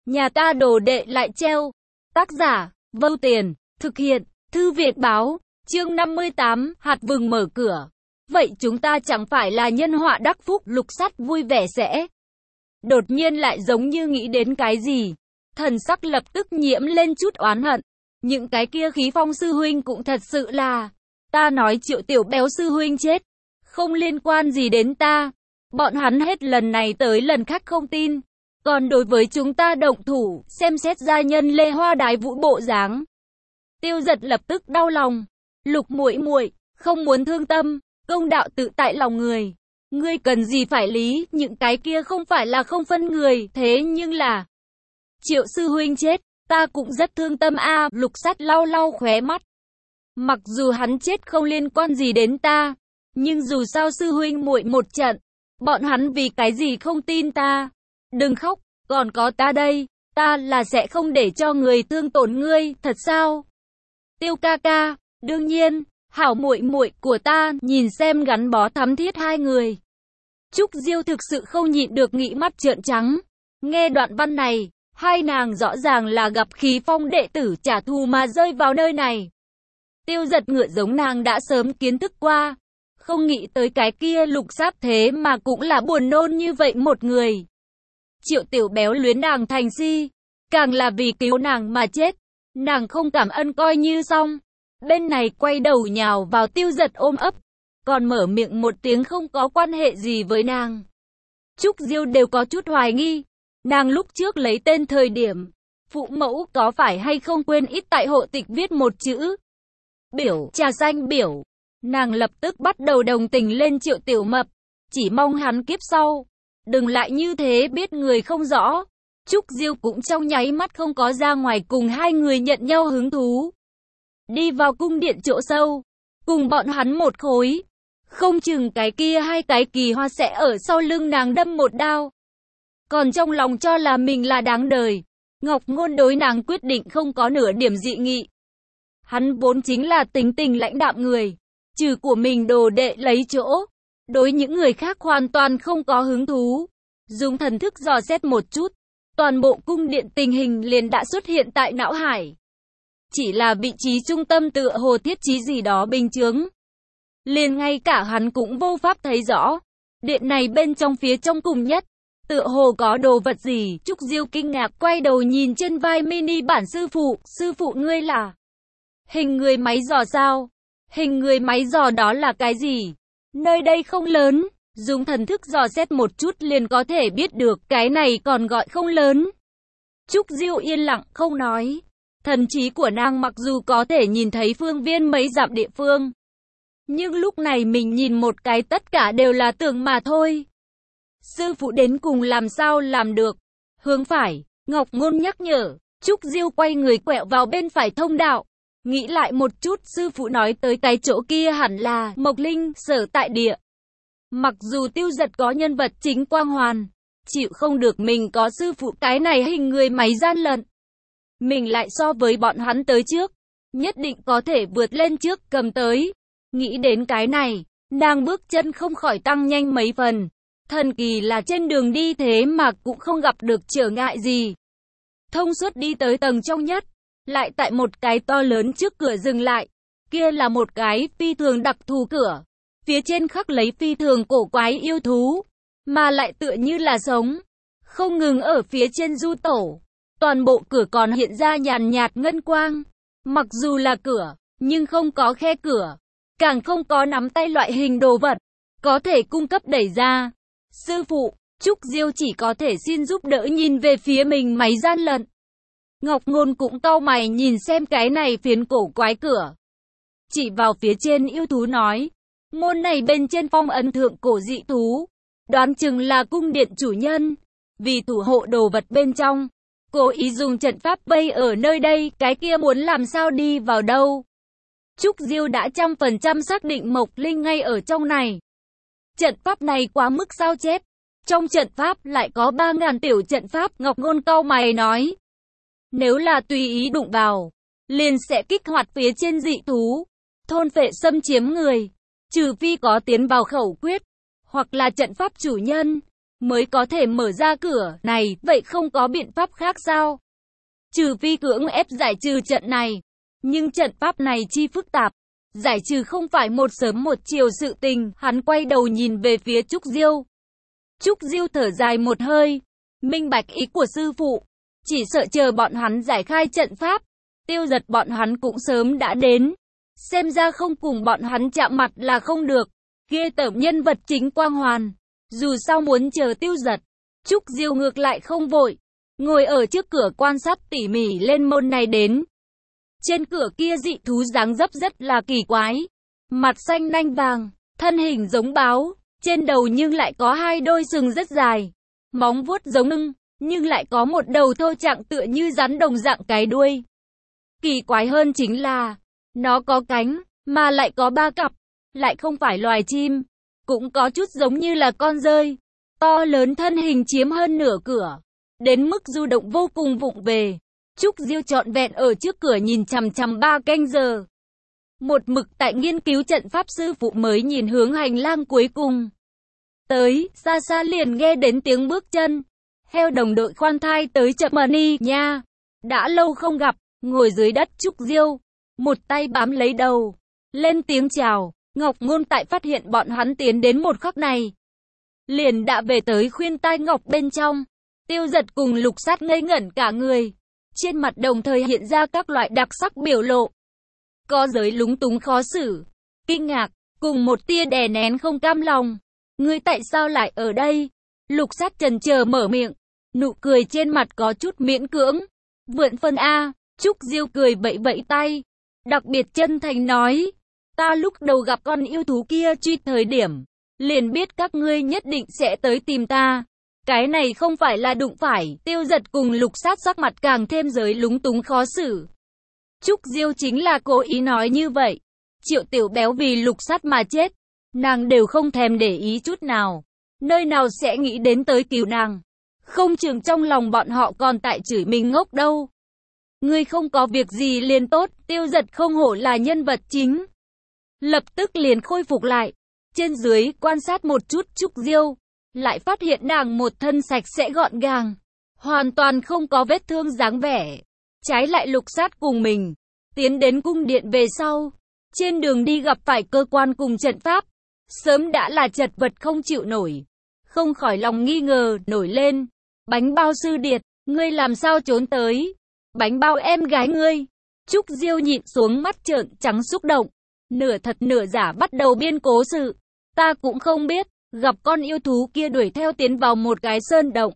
Nhà ta đồ đệ lại treo. Tác giả, Vô Tiền, thực hiện, Thư viện báo, chương 58, hạt vừng mở cửa. Vậy chúng ta chẳng phải là nhân họa đắc phúc, Lục Sắt vui vẻ sẽ. Đột nhiên lại giống như nghĩ đến cái gì. Thần sắc lập tức nhiễm lên chút oán hận. Những cái kia Khí Phong sư huynh cũng thật sự là. Ta nói Triệu Tiểu Béo sư huynh chết. Không liên quan gì đến ta. Bọn hắn hết lần này tới lần khác không tin. Còn đối với chúng ta động thủ, xem xét gia nhân Lê Hoa Đái Vũ bộ dáng. Tiêu Giật lập tức đau lòng. Lục muội muội, không muốn thương tâm, công đạo tự tại lòng người. Ngươi cần gì phải lý, những cái kia không phải là không phân người, thế nhưng là Triệu sư huynh chết, ta cũng rất thương tâm a. Lục Sắt lau lau khóe mắt. Mặc dù hắn chết không liên quan gì đến ta, nhưng dù sao sư huynh muội một trận, bọn hắn vì cái gì không tin ta. Đừng khóc, còn có ta đây, ta là sẽ không để cho người thương tổn ngươi, thật sao? Tiêu ca ca, đương nhiên, hảo muội muội của ta, nhìn xem gắn bó thắm thiết hai người. Trúc Diêu thực sự không nhịn được nghĩ mắt trợn trắng. Nghe đoạn văn này, hai nàng rõ ràng là gặp Khí Phong đệ tử trả thù mà rơi vào nơi này. Tiêu Giật ngựa giống nàng đã sớm kiến thức qua, không nghĩ tới cái kia Lục Sắt thế mà cũng là buồn nôn như vậy một người. Triệu Tiểu Béo luyến nàng thành si, càng là vì cứu nàng mà chết. Nàng không cảm ơn coi như xong. Bên này quay đầu nhào vào Tiêu Giật ôm ấp, còn mở miệng một tiếng không có quan hệ gì với nàng. Trúc Diêu đều có chút hoài nghi. Nàng lúc trước lấy tên thời điểm, phụ mẫu có phải hay không quên ít tại hộ tịch viết một chữ biểu, trà xanh biểu. Nàng lập tức bắt đầu đồng tình lên Triệu Tiểu Mập, chỉ mong hắn kiếp sau đừng lại như thế biết người không rõ. Trúc Diêu cũng trong nháy mắt không có ra ngoài cùng hai người nhận nhau hứng thú. Đi vào cung điện chỗ sâu, cùng bọn hắn một khối. Không chừng cái kia hai cái kỳ hoa sẽ ở sau lưng nàng đâm một đao. Còn trong lòng cho là mình là đáng đời. Ngọc Ngôn đối nàng quyết định không có nửa điểm dị nghị. Hắn vốn chính là tính tình lãnh đạm người. Trừ của mình đồ đệ lấy chỗ. Đối những người khác hoàn toàn không có hứng thú. Dùng thần thức dò xét một chút. Toàn bộ cung điện tình hình liền đã xuất hiện tại não hải. Chỉ là vị trí trung tâm tựa hồ thiết trí gì đó bình chướng. Liền ngay cả hắn cũng vô pháp thấy rõ. Điện này bên trong phía trong cùng nhất, tựa hồ có đồ vật gì. Trúc Diêu kinh ngạc quay đầu nhìn trên vai mini bản sư phụ ngươi là hình người máy dò sao? Hình người máy dò đó là cái gì? Nơi đây không lớn, dùng thần thức dò xét một chút liền có thể biết được, cái này còn gọi không lớn. Trúc Diêu yên lặng không nói. Thần trí của nàng mặc dù có thể nhìn thấy phương viên mấy dặm địa phương, nhưng lúc này mình nhìn một cái tất cả đều là tưởng mà thôi. Sư phụ đến cùng làm sao làm được? Hướng phải, Ngọc Ngôn nhắc nhở. Trúc Diêu quay người quẹo vào bên phải thông đạo. Nghĩ lại một chút, sư phụ nói tới cái chỗ kia hẳn là Mộc Linh sở tại địa. Mặc dù Tiêu Giật có nhân vật chính quang hoàn, chịu không được mình có sư phụ cái này hình người máy gian lận. Mình lại so với bọn hắn tới trước, nhất định có thể vượt lên trước cầm tới. Nghĩ đến cái này, nàng bước chân không khỏi tăng nhanh mấy phần. Thần kỳ là trên đường đi thế mà cũng không gặp được trở ngại gì. Thông suốt đi tới tầng trong nhất, lại tại một cái to lớn trước cửa dừng lại. Kia là một cái phi thường đặc thù cửa. Phía trên khắc lấy phi thường cổ quái yêu thú, mà lại tựa như là sống. Không ngừng ở phía trên du tổ. Toàn bộ cửa còn hiện ra nhàn nhạt ngân quang. Mặc dù là cửa, nhưng không có khe cửa. Càng không có nắm tay loại hình đồ vật có thể cung cấp đẩy ra. Sư phụ, Trúc Diêu chỉ có thể xin giúp đỡ nhìn về phía mình máy gian lận. Ngọc Ngôn cũng cau mày nhìn xem cái này phiến cổ quái cửa. Chỉ vào phía trên yêu thú nói. Môn này bên trên phong ấn thượng cổ dị thú. Đoán chừng là cung điện chủ nhân. Vì thủ hộ đồ vật bên trong, cố ý dùng trận pháp vây ở nơi đây. Cái kia muốn làm sao đi vào đâu? Trúc Diêu đã 100% xác định Mộc Linh ngay ở trong này. Trận pháp này quá mức sao chép. Trong trận pháp lại có 3.000 tiểu trận pháp. Ngọc Ngôn cau mày nói. Nếu là tùy ý đụng vào, liền sẽ kích hoạt phía trên dị thú, thôn phệ xâm chiếm người. Trừ phi có tiến vào khẩu quyết, hoặc là trận pháp chủ nhân. mới có thể mở ra cửa này, vậy không có biện pháp khác sao? Trừ phi cưỡng ép giải trừ trận này. Nhưng trận pháp này chi phức tạp, giải trừ không phải một sớm một chiều sự tình. Hắn quay đầu nhìn về phía Trúc Diêu. Trúc Diêu thở dài một hơi, minh bạch ý của sư phụ. Chỉ sợ chờ bọn hắn giải khai trận pháp, Tiêu Giật bọn hắn cũng sớm đã đến. Xem ra không cùng bọn hắn chạm mặt là không được. Ghê tởm nhân vật chính Quang Hoàn. Dù sao muốn chờ Tiêu Giật, Trúc Diêu ngược lại không vội, ngồi ở trước cửa quan sát tỉ mỉ lên môn này đến. Trên cửa kia dị thú dáng dấp rất là kỳ quái. Mặt xanh nanh vàng, thân hình giống báo, trên đầu nhưng lại có hai đôi sừng rất dài. Móng vuốt giống lưng, nhưng lại có một đầu thô trạng tựa như rắn đồng dạng cái đuôi. Kỳ quái hơn chính là, nó có cánh, mà lại có ba cặp, lại không phải loài chim. Cũng có chút giống như là con dơi. To lớn thân hình chiếm hơn nửa cửa, đến mức du động vô cùng vụng về. Trúc Diêu trọn vẹn ở trước cửa nhìn chằm chằm 3 canh giờ. Một mực tại nghiên cứu trận pháp sư phụ mới nhìn hướng hành lang cuối cùng. Tới, xa xa liền nghe đến tiếng bước chân. Heo đồng đội khoan thai tới chậm mà đi nha. Đã lâu không gặp, ngồi dưới đất Trúc Diêu, một tay bám lấy đầu, lên tiếng chào. Ngọc Ngôn tại phát hiện bọn hắn tiến đến một khắc này, liền đã về tới khuyên tai ngọc bên trong. Tiêu Giật cùng Lục Sát ngây ngẩn cả người, trên mặt đồng thời hiện ra các loại đặc sắc biểu lộ. Có giới lúng túng khó xử, kinh ngạc, cùng một tia đè nén không cam lòng. Ngươi tại sao lại ở đây? Lục Sát chần chờ mở miệng, nụ cười trên mặt có chút miễn cưỡng. Vượn phân a. Trúc Diêu cười vẫy vẫy tay, đặc biệt chân thành nói. Ta lúc đầu gặp con yêu thú kia truy thời điểm, liền biết các ngươi nhất định sẽ tới tìm ta. Cái này không phải là đụng phải. Tiêu Giật cùng Lục Sát sắc mặt càng thêm giới lúng túng khó xử. Trúc Diêu chính là cố ý nói như vậy. Triệu Tiểu Béo vì Lục Sát mà chết, nàng đều không thèm để ý chút nào. Nơi nào sẽ nghĩ đến tới cứu nàng. Không chừng trong lòng bọn họ còn tại chửi mình ngốc đâu. Ngươi không có việc gì liền tốt. Tiêu Giật không hổ là nhân vật chính, lập tức liền khôi phục lại. Trên dưới quan sát một chút Trúc Diêu, lại phát hiện nàng một thân sạch sẽ gọn gàng, hoàn toàn không có vết thương dáng vẻ. Trái lại Lục Sát cùng mình tiến đến cung điện về sau, trên đường đi gặp phải cơ quan cùng trận pháp, sớm đã là chật vật không chịu nổi. Không khỏi lòng nghi ngờ nổi lên. Bánh bao sư điệt, ngươi làm sao trốn tới? Bánh bao em gái ngươi. Trúc Diêu nhịn xuống mắt trợn trắng xúc động, nửa thật nửa giả bắt đầu biên cố sự. Ta cũng không biết, gặp con yêu thú kia đuổi theo tiến vào một cái sơn động.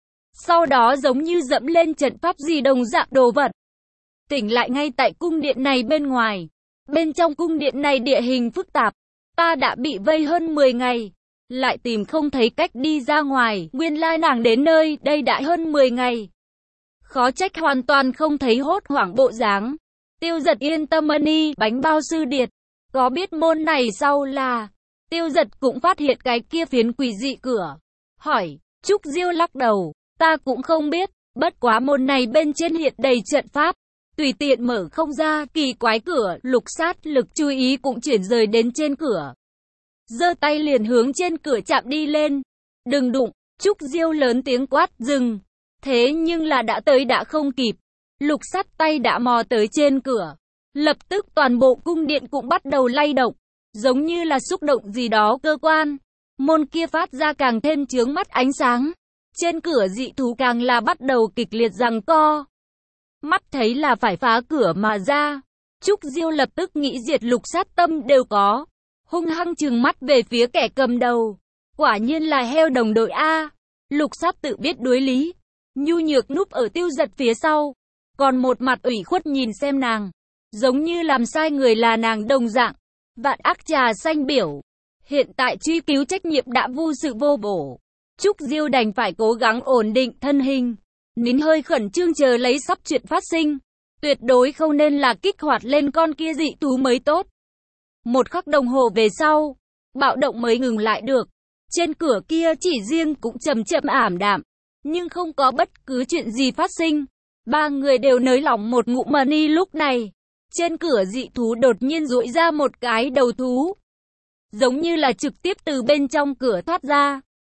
Sau đó giống như dẫm lên trận pháp gì đồng dạng đồ vật. Tỉnh lại ngay tại cung điện này bên ngoài. Bên trong cung điện này địa hình phức tạp. Ta đã bị vây hơn 10 ngày. Lại tìm không thấy cách đi ra ngoài. Nguyên lai nàng đến nơi đây đã hơn 10 ngày. Khó trách hoàn toàn không thấy hốt hoảng bộ dáng. Tiêu Giật yên tâm đi. Bánh bao sư điệt, có biết môn này sau là... Tiêu Giật cũng phát hiện cái kia phiến quỷ dị cửa. Hỏi, Trúc Diêu lắc đầu, ta cũng không biết, bất quá môn này bên trên hiện đầy trận pháp, tùy tiện mở không ra. Kỳ quái cửa. Lục Sát lực chú ý cũng chuyển rời đến trên cửa, giơ tay liền hướng trên cửa chạm đi lên. Đừng đụng. Trúc Diêu lớn tiếng quát dừng. Thế nhưng là đã tới đã không kịp. Lục Sát tay đã mò tới trên cửa, lập tức toàn bộ cung điện cũng bắt đầu lay động, giống như là xúc động gì đó cơ quan. Môn kia phát ra càng thêm chướng mắt ánh sáng. Trên cửa dị thú càng là bắt đầu kịch liệt giằng co. Mắt thấy là phải phá cửa mà ra. Trúc Diêu lập tức nghĩ diệt Lục Sát tâm đều có. Hung hăng trừng mắt về phía kẻ cầm đầu. Quả nhiên là heo đồng đội A. Lục Sát tự biết đối lý, nhu nhược núp ở Tiêu Giật phía sau, còn một mặt ủy khuất nhìn xem nàng, giống như làm sai người là nàng đồng dạng. Vạn ác trà xanh biểu, hiện tại truy cứu trách nhiệm đã vô sự vô bổ. Trúc Diêu đành phải cố gắng ổn định thân hình, nín hơi khẩn trương chờ lấy sắp chuyện phát sinh. Tuyệt đối không nên là kích hoạt lên con kia dị thú mới tốt. Một khắc đồng hồ về sau, bạo động mới ngừng lại được. Trên cửa kia chỉ riêng cũng chậm chậm ảm đạm, nhưng không có bất cứ chuyện gì phát sinh. Ba người đều nới lỏng một ngụm mà đi. Lúc này, trên cửa dị thú đột nhiên duỗi ra một cái đầu thú, giống như là trực tiếp từ bên trong cửa thoát ra.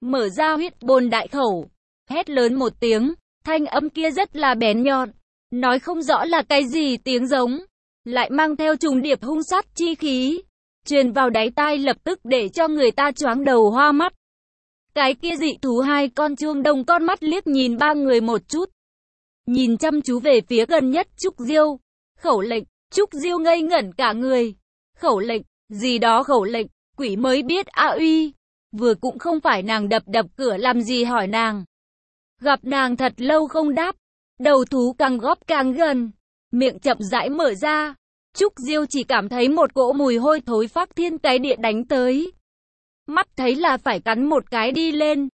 mở ra huyết bồn đại khẩu, hét lớn một tiếng, thanh âm kia rất là bén nhọn, nói không rõ là cái gì tiếng giống, lại mang theo trùng điệp hung sát chi khí, truyền vào đáy tai lập tức để cho người ta choáng đầu hoa mắt. Cái kia dị thú hai con chuông đồng con mắt liếc nhìn ba người một chút, nhìn chăm chú về phía gần nhất Trúc Diêu. Khẩu lệnh, Trúc Diêu ngây ngẩn cả người. Khẩu lệnh, gì đó khẩu lệnh, quỷ mới biết a uy. Vừa cũng không phải nàng đập cửa làm gì hỏi nàng. Gặp nàng thật lâu không đáp, đầu thú càng góp càng gần, miệng chậm rãi mở ra. Trúc Diêu chỉ cảm thấy một cỗ mùi hôi thối phác thiên cái địa đánh tới. Mắt thấy là phải cắn một cái đi lên.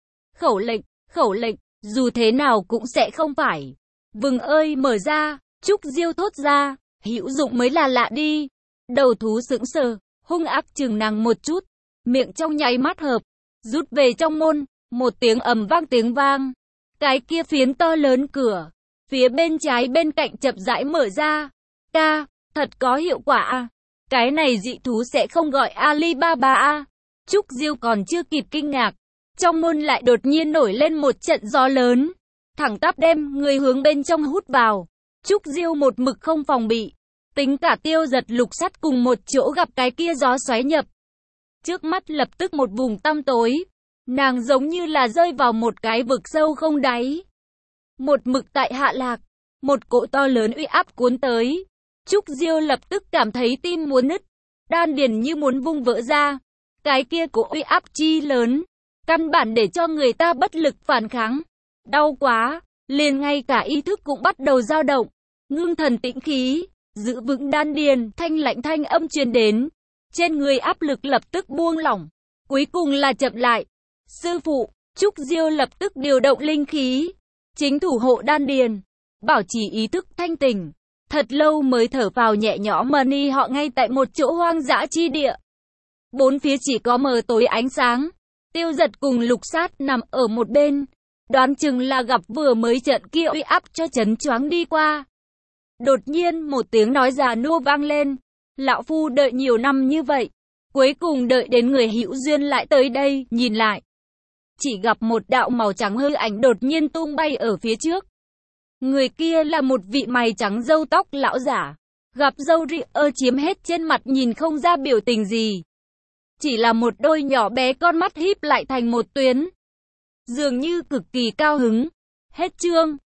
Khẩu lệnh, dù thế nào cũng sẽ không phải. Vừng ơi mở ra, Trúc Diêu thốt ra, hữu dụng mới là lạ đi. Đầu thú sững sờ, hung ác chừng nàng một chút, miệng trong nháy mắt hợp, rút về trong môn, một tiếng ầm vang tiếng vang. Cái kia phiến to lớn cửa, phía bên trái bên cạnh chậm rãi mở ra. Ca, thật có hiệu quả à? Cái này dị thú sẽ không gọi Alibaba à? Trúc Diêu còn chưa kịp kinh ngạc, trong môn lại đột nhiên nổi lên một trận gió lớn, thẳng tắp đem người hướng bên trong hút vào. Trúc Diêu một mực không phòng bị, tính cả Tiêu Giật Lục Sắt cùng một chỗ gặp cái kia gió xoáy nhập. Trước mắt lập tức một vùng tăm tối, nàng giống như là rơi vào một cái vực sâu không đáy. Một mực tại hạ lạc, một cỗ to lớn uy áp cuốn tới. Trúc Diêu lập tức cảm thấy tim muốn nứt, đan điền như muốn vung vỡ ra. Cái kia cỗ uy áp chi lớn, căn bản để cho người ta bất lực phản kháng. Đau quá, liền ngay cả ý thức cũng bắt đầu dao động. Ngưng thần tĩnh khí, giữ vững đan điền, thanh lạnh thanh âm truyền đến. Trên người áp lực lập tức buông lỏng, cuối cùng là chậm lại. Sư phụ, Trúc Diêu lập tức điều động linh khí, chính thủ hộ đan điền, bảo trì ý thức thanh tỉnh. Thật lâu mới thở vào nhẹ nhõm Mani họ ngay tại một chỗ hoang dã chi địa. Bốn phía chỉ có mờ tối ánh sáng. Tiêu Giật cùng Lục Sát nằm ở một bên, đoán chừng là gặp vừa mới trận kia uy áp cho chấn choáng đi qua. Đột nhiên một tiếng nói già nua vang lên. Lão phu đợi nhiều năm như vậy, cuối cùng đợi đến người hữu duyên lại tới đây, nhìn lại. Chỉ gặp một đạo màu trắng hư ảnh đột nhiên tung bay ở phía trước. Người kia là một vị mày trắng râu tóc lão giả, gặp râu ria chiếm hết trên mặt nhìn không ra biểu tình gì. Chỉ là một đôi nhỏ bé con mắt híp lại thành một tuyến. Dường như cực kỳ cao hứng. Hết chương.